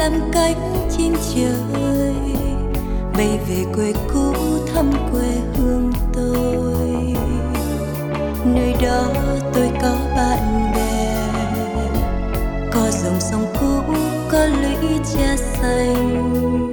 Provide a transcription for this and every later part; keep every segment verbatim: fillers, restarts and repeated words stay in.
em cánh chim trời bay về quê cũ thăm quê hương tôi. Nơi đó tôi có bạn bè, có dòng sông cũ, có lũy tre xanh.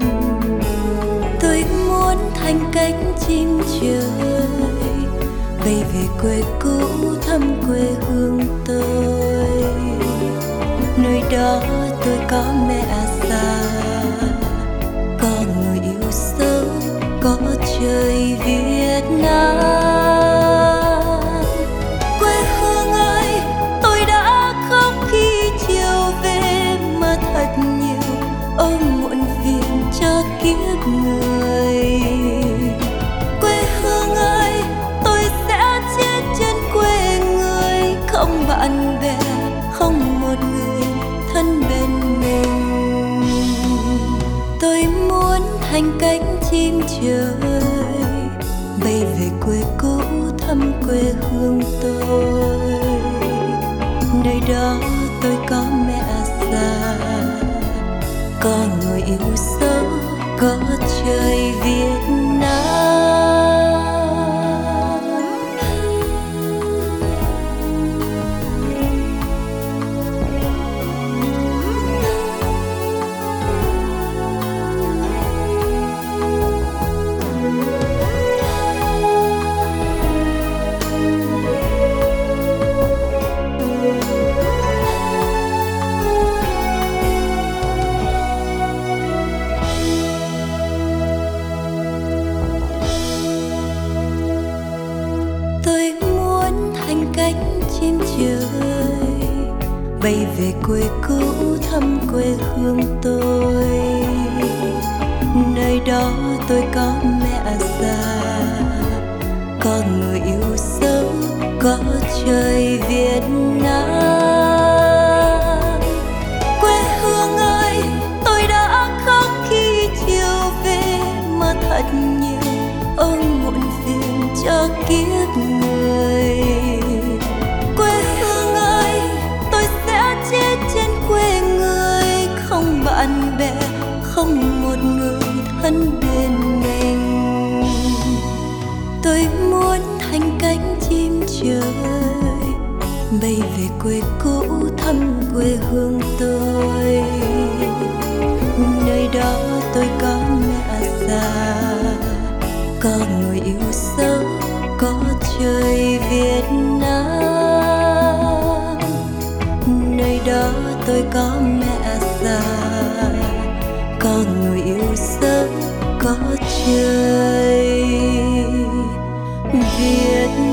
Tôi muốn thành cánh chim trời bay về quê cũ thăm quê hương tôi. Nơi đó tôi có mẹ già, có người yêu dấu, có trời Việt Nam. Quê hương ơi, tôi đã khóc khi chiều về mà thật nhiều ôi muộn phiền cho kiếp người. Quê hương ơi, tôi sẽ chết trên quê người, không bạn bè, không một người thân bên mình. Tôi muốn thành cánh chim trời bay về quê cũ thăm quê hương tôi. Nơi đó tôi có mẹ già, có người yêu dấu, có trời Việt Nam. Cánh chim trời bay về quê cũ thăm quê hương tôi. Nơi đó tôi có mẹ già, có người yêu dấu, có trời Việt Nam. Quê hương ơi, tôi đã khóc khi chiều về mà thật nhiều ôi muộn phiền cho kiếp người. Bạn bè, không một người thân bên mình. Tôi muốn thành cánh chim trời bay về quê cũ thăm quê hương tôi. Nơi đó tôi có mẹ già, có người yêu dấu, có trời Việt Nam. Nơi đó tôi có mẹ già, có người yêu dấu, có trời Việt Nam.